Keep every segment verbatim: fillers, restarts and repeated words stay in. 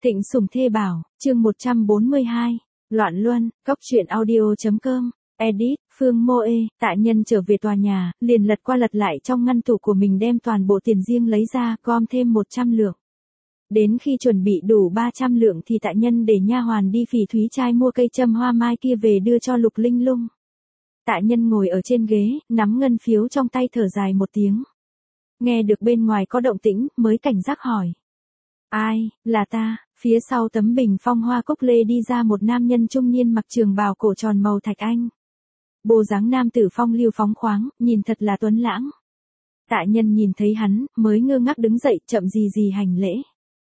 Thịnh Sủng Thê Bảo, chương một trăm bốn mươi hai, Loạn Luân, Cóc truyện audio.com, edit, Phương Mô Ê, Tạ Nhân trở về tòa nhà, liền lật qua lật lại trong ngăn tủ của mình đem toàn bộ tiền riêng lấy ra, gom thêm một trăm lượng. Đến khi chuẩn bị đủ ba trăm lượng thì Tạ Nhân để nha hoàn đi Phỉ Thúy Trai mua cây châm hoa mai kia về đưa cho Lục Linh Lung. Tạ Nhân ngồi ở trên ghế, nắm ngân phiếu trong tay thở dài một tiếng. Nghe được bên ngoài có động tĩnh, mới cảnh giác hỏi. Ai, là ta, phía sau tấm bình phong hoa cúc lê đi ra một nam nhân trung niên mặc trường bào cổ tròn màu thạch anh. Bộ dáng nam tử phong lưu phóng khoáng, nhìn thật là tuấn lãng. Tạ Nhân nhìn thấy hắn, mới ngơ ngác đứng dậy, chậm gì gì hành lễ.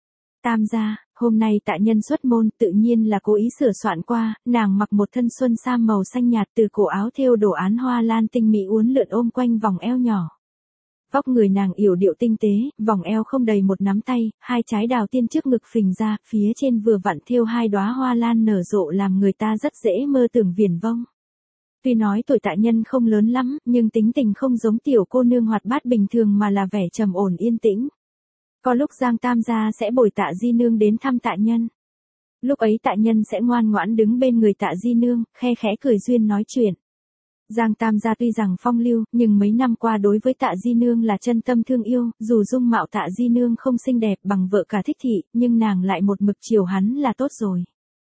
Tam gia, hôm nay Tạ Nhân xuất môn, tự nhiên là cố ý sửa soạn qua, nàng mặc một thân xuân sam màu xanh nhạt, từ cổ áo thêu đồ án hoa lan tinh mỹ uốn lượn ôm quanh vòng eo nhỏ. Vóc người nàng yểu điệu tinh tế, vòng eo không đầy một nắm tay, hai trái đào tiên trước ngực phình ra, phía trên vừa vặn thêu hai đóa hoa lan nở rộ làm người ta rất dễ mơ tưởng viển vông. Tuy nói tuổi Tạ Nhân không lớn lắm, nhưng tính tình không giống tiểu cô nương hoạt bát bình thường mà là vẻ trầm ổn yên tĩnh. Có lúc Giang Tam gia sẽ bồi Tạ Di nương đến thăm Tạ Nhân. Lúc ấy Tạ Nhân sẽ ngoan ngoãn đứng bên người Tạ Di nương, khe khẽ cười duyên nói chuyện. Giang Tam gia tuy rằng phong lưu, nhưng mấy năm qua đối với Tạ Di nương là chân tâm thương yêu, dù dung mạo Tạ Di nương không xinh đẹp bằng vợ cả Thích Thị, nhưng nàng lại một mực chiều hắn là tốt rồi.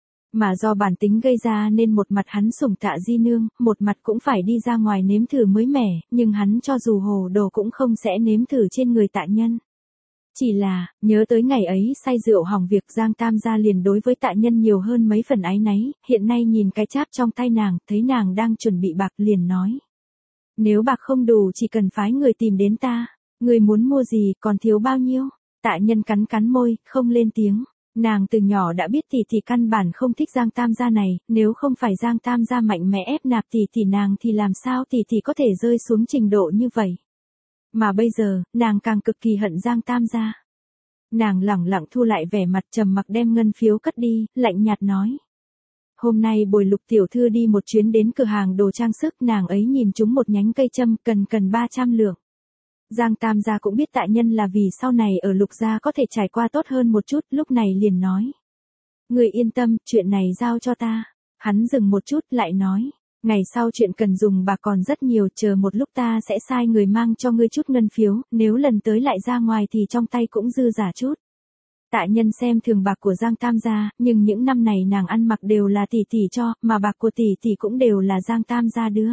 Mà do bản tính gây ra nên một mặt hắn sủng Tạ Di nương, một mặt cũng phải đi ra ngoài nếm thử mới mẻ, nhưng hắn cho dù hồ đồ cũng không sẽ nếm thử trên người Tạ Nhân. Chỉ là, nhớ tới ngày ấy say rượu hỏng việc, Giang Tam gia liền đối với Tạ Nhân nhiều hơn mấy phần áy náy, hiện nay nhìn cái cháp trong tay nàng, thấy nàng đang chuẩn bị bạc liền nói. Nếu bạc không đủ chỉ cần phái người tìm đến ta, người muốn mua gì, còn thiếu bao nhiêu? Tạ Nhân cắn cắn môi, không lên tiếng. Nàng từ nhỏ đã biết tỷ tỷ căn bản không thích Giang Tam gia này, nếu không phải Giang Tam gia mạnh mẽ ép nạp tỷ tỷ nàng thì làm sao tỷ tỷ có thể rơi xuống trình độ như vậy. Mà bây giờ, nàng càng cực kỳ hận Giang Tam gia. Nàng lẳng lặng thu lại vẻ mặt trầm mặc đem ngân phiếu cất đi, lạnh nhạt nói. Hôm nay bồi Lục tiểu thư đi một chuyến đến cửa hàng đồ trang sức, nàng ấy nhìn chúng một nhánh cây châm, cần cần ba trăm lượng. Giang Tam gia cũng biết Tạ Nhân là vì sau này ở Lục gia có thể trải qua tốt hơn một chút, lúc này liền nói. Người yên tâm, chuyện này giao cho ta. Hắn dừng một chút lại nói. Ngày sau chuyện cần dùng bạc còn rất nhiều, chờ một lúc ta sẽ sai người mang cho ngươi chút ngân phiếu, nếu lần tới lại ra ngoài thì trong tay cũng dư giả chút. Tạ Nhân xem thường bạc của Giang Tam gia, nhưng những năm này nàng ăn mặc đều là tỷ tỷ cho, mà bạc của tỷ tỷ cũng đều là Giang Tam gia đưa.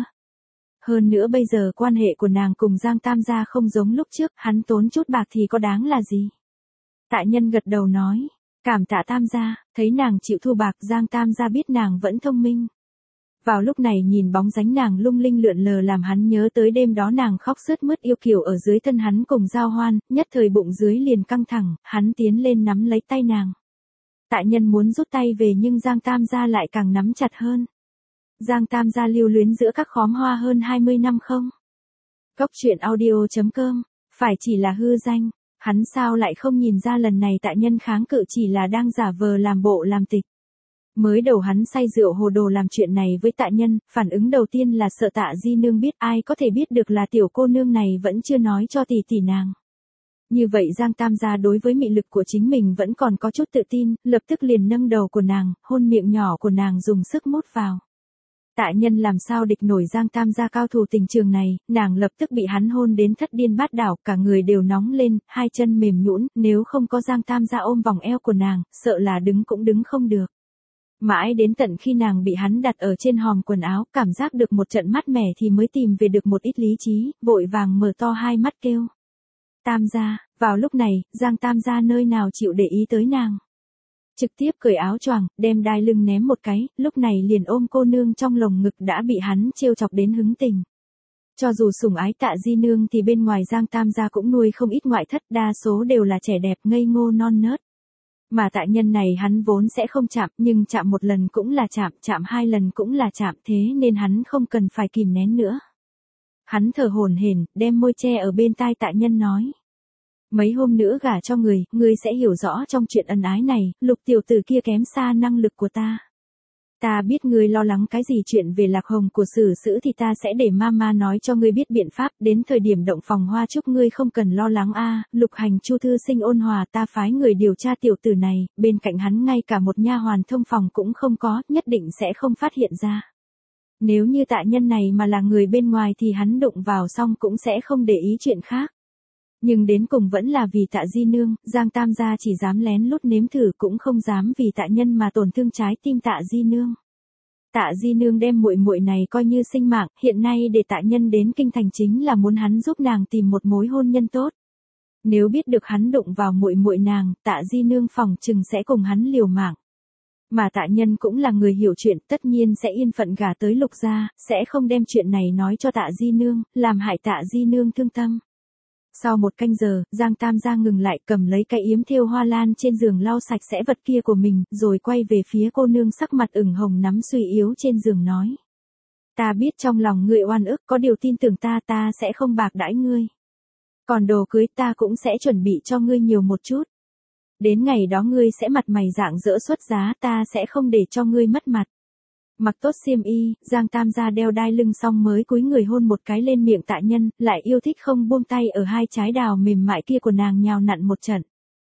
Hơn nữa bây giờ quan hệ của nàng cùng Giang Tam gia không giống lúc trước, hắn tốn chút bạc thì có đáng là gì. Tạ Nhân gật đầu nói, cảm tạ Tam gia, thấy nàng chịu thu bạc, Giang Tam gia biết nàng vẫn thông minh. Vào lúc này nhìn bóng dáng nàng lung linh lượn lờ làm hắn nhớ tới đêm đó nàng khóc sướt mướt yêu kiều ở dưới thân hắn cùng giao hoan, nhất thời bụng dưới liền căng thẳng, hắn tiến lên nắm lấy tay nàng. Tạ Nhân muốn rút tay về nhưng Giang Tam gia lại càng nắm chặt hơn. Giang Tam gia lưu luyến giữa các khóm hoa hơn hai mươi năm không? Cóc truyện audio.com, phải chỉ là hư danh, hắn sao lại không nhìn ra lần này Tạ Nhân kháng cự chỉ là đang giả vờ làm bộ làm tịch. Mới đầu hắn say rượu hồ đồ làm chuyện này với Tạ Nhân, phản ứng đầu tiên là sợ Tạ Di nương biết, ai có thể biết được là tiểu cô nương này vẫn chưa nói cho tỷ tỷ nàng. Như vậy Giang Tam gia đối với mị lực của chính mình vẫn còn có chút tự tin, lập tức liền nâng đầu của nàng, hôn miệng nhỏ của nàng dùng sức mút vào. Tạ Nhân làm sao địch nổi Giang Tam gia cao thủ tình trường này, nàng lập tức bị hắn hôn đến thất điên bát đảo, cả người đều nóng lên, hai chân mềm nhũn, nếu không có Giang Tam gia ôm vòng eo của nàng, sợ là đứng cũng đứng không được. Mãi đến tận khi nàng bị hắn đặt ở trên hòm quần áo, cảm giác được một trận mát mẻ thì mới tìm về được một ít lý trí, vội vàng mở to hai mắt kêu. Tam gia, vào lúc này, Giang Tam gia nơi nào chịu để ý tới nàng. Trực tiếp cởi áo choàng, đem đai lưng ném một cái, lúc này liền ôm cô nương trong lồng ngực đã bị hắn trêu chọc đến hứng tình. Cho dù sủng ái Tạ Di nương thì bên ngoài Giang Tam gia cũng nuôi không ít ngoại thất, đa số đều là trẻ đẹp ngây ngô non nớt. Mà Tạ Nhân này hắn vốn sẽ không chạm, nhưng chạm một lần cũng là chạm, chạm hai lần cũng là chạm, thế nên hắn không cần phải kìm nén nữa. Hắn thở hổn hển, đem môi che ở bên tai Tạ Nhân nói. Mấy hôm nữa gả cho người, ngươi sẽ hiểu rõ trong chuyện ân ái này, Lục tiểu tử kia kém xa năng lực của ta. Ta biết ngươi lo lắng cái gì chuyện về Lạc Hồng của Sử Sữ thì ta sẽ để mama nói cho ngươi biết biện pháp, đến thời điểm động phòng hoa chúc ngươi không cần lo lắng a. Lục Hành Chu thư sinh ôn hòa, ta phái người điều tra tiểu tử này, bên cạnh hắn ngay cả một nha hoàn thông phòng cũng không có, nhất định sẽ không phát hiện ra. Nếu như Tạ Nhân này mà là người bên ngoài thì hắn đụng vào xong cũng sẽ không để ý chuyện khác. Nhưng đến cùng vẫn là vì Tạ Di Nương, Giang Tam gia chỉ dám lén lút nếm thử cũng không dám vì Tạ Nhân mà tổn thương trái tim Tạ Di Nương. Tạ Di Nương đem muội muội này coi như sinh mạng, hiện nay để Tạ Nhân đến kinh thành chính là muốn hắn giúp nàng tìm một mối hôn nhân tốt. Nếu biết được hắn đụng vào muội muội nàng, Tạ Di Nương phỏng chừng sẽ cùng hắn liều mạng. Mà Tạ Nhân cũng là người hiểu chuyện, tất nhiên sẽ yên phận gả tới Lục gia, sẽ không đem chuyện này nói cho Tạ Di Nương, làm hại Tạ Di Nương thương tâm. Sau một canh giờ, Giang Tam gia ngừng lại, cầm lấy cái yếm thêu hoa lan trên giường lau sạch sẽ vật kia của mình, rồi quay về phía cô nương sắc mặt ửng hồng nắm suy yếu trên giường nói. Ta biết trong lòng ngươi oan ức, có điều tin tưởng ta, ta sẽ không bạc đãi ngươi. Còn đồ cưới ta cũng sẽ chuẩn bị cho ngươi nhiều một chút. Đến ngày đó ngươi sẽ mặt mày rạng rỡ xuất giá, ta sẽ không để cho ngươi mất mặt. Mặc tốt xiêm y, Giang Tam gia đeo đai lưng xong mới cúi người hôn một cái lên miệng Tạ Nhân, lại yêu thích không buông tay ở hai trái đào mềm mại kia của nàng nhào nặn một trận.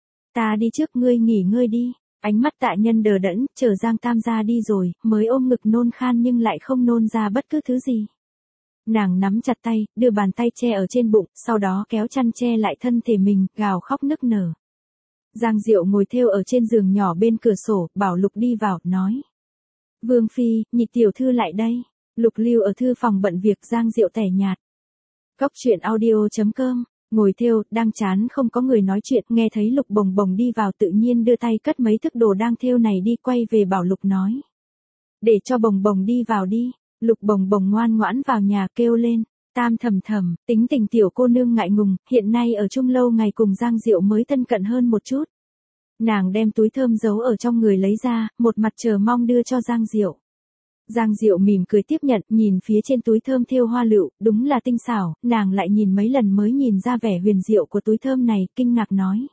Ta đi trước, ngươi nghỉ ngơi đi. Ánh mắt Tạ Nhân đờ đẫn, chờ Giang Tam gia đi rồi, mới ôm ngực nôn khan nhưng lại không nôn ra bất cứ thứ gì. Nàng nắm chặt tay, đưa bàn tay che ở trên bụng, sau đó kéo chăn che lại thân thể mình, gào khóc nức nở. Giang Diệu ngồi thêu ở trên giường nhỏ bên cửa sổ, bảo Lục đi vào, nói. Vương Phi, nhị tiểu thư lại đây. Lục Lưu ở thư phòng bận việc, Giang Diệu tẻ nhạt. Cóc truyện audio chấm com, ngồi thêu, đang chán không có người nói chuyện, nghe thấy Lục Bồng Bồng đi vào tự nhiên đưa tay cất mấy thức đồ đang thêu này đi, quay về bảo Lục nói. Để cho Bồng Bồng đi vào đi. Lục Bồng Bồng ngoan ngoãn vào nhà kêu lên. Tam Thầm Thầm, tính tình tiểu cô nương ngại ngùng, hiện nay ở chung lâu ngày cùng Giang Diệu mới thân cận hơn một chút. Nàng đem túi thơm giấu ở trong người lấy ra, một mặt chờ mong đưa cho Giang Diệu. Giang Diệu mỉm cười tiếp nhận, nhìn phía trên túi thơm thêu hoa lựu, đúng là tinh xảo, nàng lại nhìn mấy lần mới nhìn ra vẻ huyền diệu của túi thơm này, kinh ngạc nói.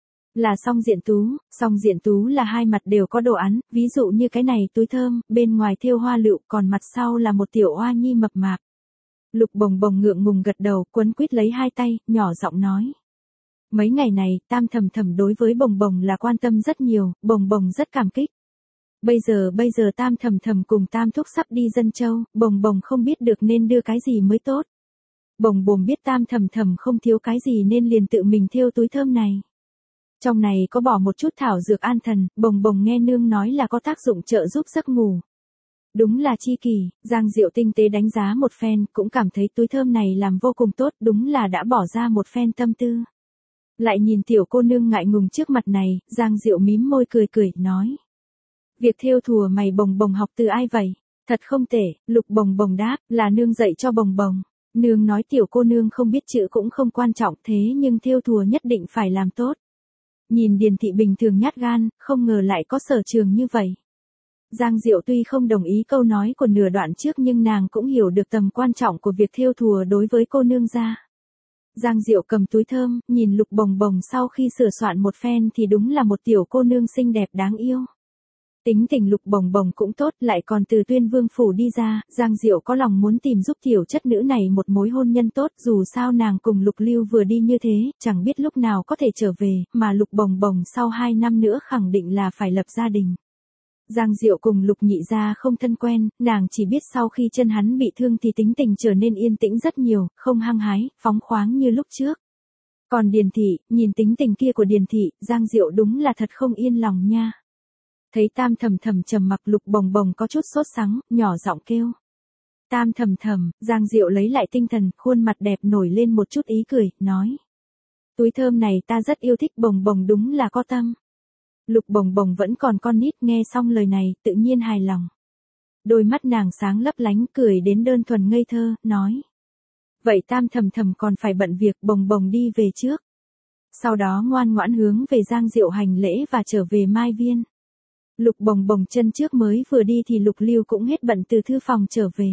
Là song diện tú, song diện tú là hai mặt đều có đồ án, ví dụ như cái này túi thơm, bên ngoài thêu hoa lựu, còn mặt sau là một tiểu oa nhi mập mạp. Lục Bồng Bồng ngượng ngùng gật đầu, quấn quýt lấy hai tay, nhỏ giọng nói. Mấy ngày này, Tam Thầm Thầm đối với Bồng Bồng là quan tâm rất nhiều, Bồng Bồng rất cảm kích. Bây giờ bây giờ Tam Thầm Thầm cùng Tam Thúc sắp đi Dân Châu, Bồng Bồng không biết được nên đưa cái gì mới tốt. Bồng Bồng biết Tam Thầm Thầm không thiếu cái gì nên liền tự mình thêu túi thơm này. Trong này có bỏ một chút thảo dược an thần, Bồng Bồng nghe nương nói là có tác dụng trợ giúp giấc ngủ. Đúng là chi kỳ, Giang Diệu tinh tế đánh giá một phen, cũng cảm thấy túi thơm này làm vô cùng tốt, đúng là đã bỏ ra một phen tâm tư. Lại nhìn tiểu cô nương ngại ngùng trước mặt này, Giang Diệu mím môi cười cười, nói. Việc thêu thùa mày Bồng Bồng học từ ai vậy? Thật không tệ, Lục Bồng Bồng đáp, là nương dạy cho Bồng Bồng. Nương nói tiểu cô nương không biết chữ cũng không quan trọng, thế nhưng thêu thùa nhất định phải làm tốt. Nhìn Điền thị bình thường nhát gan, không ngờ lại có sở trường như vậy. Giang Diệu tuy không đồng ý câu nói của nửa đoạn trước nhưng nàng cũng hiểu được tầm quan trọng của việc thêu thùa đối với cô nương gia. Giang Diệu cầm túi thơm, nhìn Lục Bồng Bồng sau khi sửa soạn một phen thì đúng là một tiểu cô nương xinh đẹp đáng yêu. Tính tình Lục Bồng Bồng cũng tốt, lại còn từ Tuyên Vương phủ đi ra, Giang Diệu có lòng muốn tìm giúp tiểu chất nữ này một mối hôn nhân tốt, dù sao nàng cùng Lục Lưu vừa đi như thế, chẳng biết lúc nào có thể trở về, mà Lục Bồng Bồng sau hai năm nữa khẳng định là phải lập gia đình. Giang Diệu cùng Lục Nhị gia không thân quen, nàng chỉ biết sau khi chân hắn bị thương thì tính tình trở nên yên tĩnh rất nhiều, không hăng hái, phóng khoáng như lúc trước. Còn Điền thị, nhìn tính tình kia của Điền thị, Giang Diệu đúng là thật không yên lòng nha. Thấy Tam Thầm Thầm trầm mặc, Lục Bồng Bồng có chút sốt sắng, nhỏ giọng kêu. Tam Thầm Thầm, Giang Diệu lấy lại tinh thần, khuôn mặt đẹp nổi lên một chút ý cười, nói. Túi thơm này ta rất yêu thích, Bồng Bồng đúng là có tâm. Lục Bồng Bồng vẫn còn con nít, nghe xong lời này, tự nhiên hài lòng. Đôi mắt nàng sáng lấp lánh, cười đến đơn thuần ngây thơ, nói. Vậy Tam Thầm Thầm còn phải bận việc, Bồng Bồng đi về trước. Sau đó ngoan ngoãn hướng về Giang Diệu hành lễ và trở về Mai Viên. Lục Bồng Bồng chân trước mới vừa đi thì Lục Lưu cũng hết bận từ thư phòng trở về.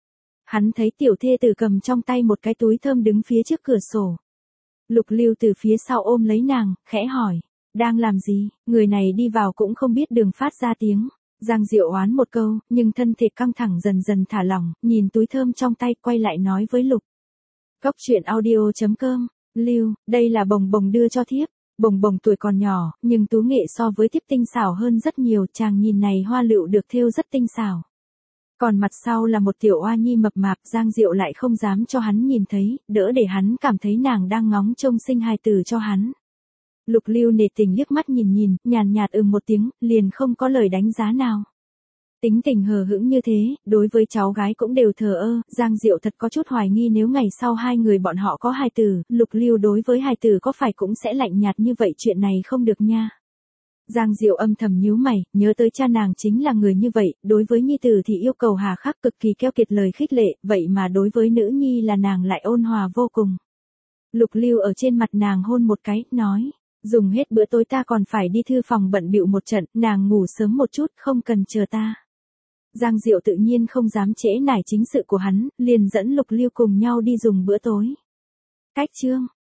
Hắn thấy tiểu thê tử cầm trong tay một cái túi thơm đứng phía trước cửa sổ. Lục Lưu từ phía sau ôm lấy nàng, khẽ hỏi. Đang làm gì? Người này đi vào cũng không biết đường phát ra tiếng. Giang Diệu oán một câu, nhưng thân thể căng thẳng dần dần thả lỏng, nhìn túi thơm trong tay quay lại nói với Lục. Cốc truyện audio chấm com, Lưu, đây là Bồng Bồng đưa cho thiếp. Bồng Bồng tuổi còn nhỏ, nhưng tú nghệ so với thiếp tinh xảo hơn rất nhiều, chàng nhìn này hoa lựu được thêu rất tinh xảo. Còn mặt sau là một tiểu oa nhi mập mạp, Giang Diệu lại không dám cho hắn nhìn thấy, đỡ để hắn cảm thấy nàng đang ngóng trông sinh hài tử cho hắn. Lục Lưu nể tình liếc mắt nhìn nhìn, nhàn nhạt ừm một tiếng, liền không có lời đánh giá nào. Tính tình hờ hững như thế, đối với cháu gái cũng đều thờ ơ, Giang Diệu thật có chút hoài nghi nếu ngày sau hai người bọn họ có hài tử, Lục Lưu đối với hài tử có phải cũng sẽ lạnh nhạt như vậy, chuyện này không được nha. Giang Diệu âm thầm nhíu mày, nhớ tới cha nàng chính là người như vậy, đối với nhi tử thì yêu cầu hà khắc cực kỳ keo kiệt lời khích lệ, vậy mà đối với nữ nhi là nàng lại ôn hòa vô cùng. Lục Lưu ở trên mặt nàng hôn một cái, nói, dùng hết bữa tối ta còn phải đi thư phòng bận bịu một trận, nàng ngủ sớm một chút, không cần chờ ta. Giang Diệu tự nhiên không dám trễ nải chính sự của hắn, liền dẫn Lục Lưu cùng nhau đi dùng bữa tối. Cách chương